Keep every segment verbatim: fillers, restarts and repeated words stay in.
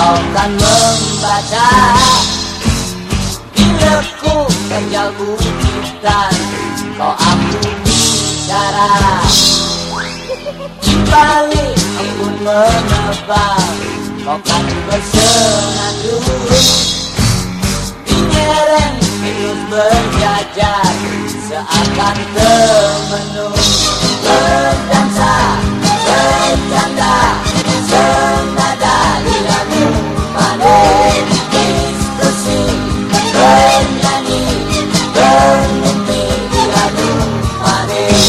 kau kan membaca. Bila ku kenjal butitan, kau aku bicara. Di balik embun menebal, kau kan bersenandung. Di lereng terus berjajar, seakan termenung. Berdansa, bercanda, senada dilalu panen. Diskusi, bernyanyi, bermimpi dilalu panen.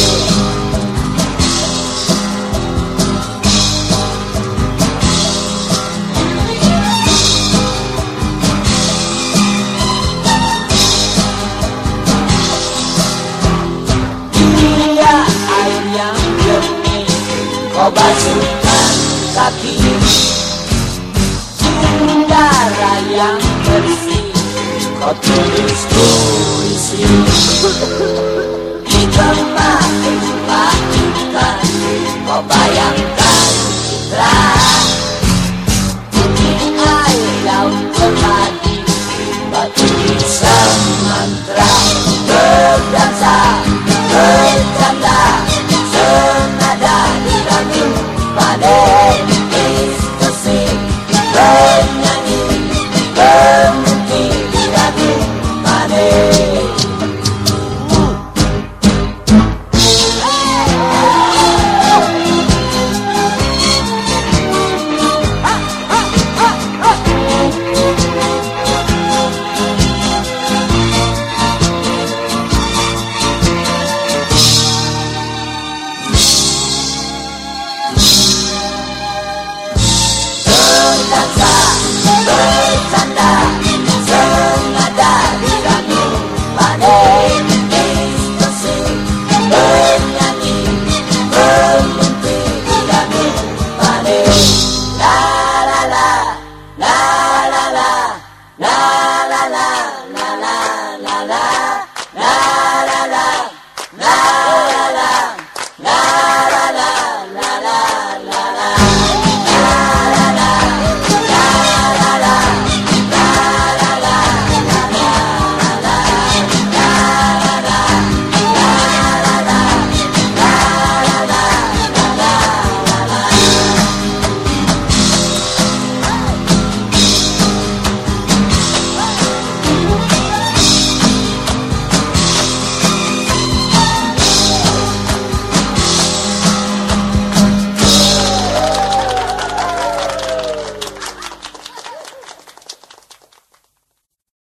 Dia air yang jernih, kau basuhkan kaki. Udara yang bersih, kau tulis puisi.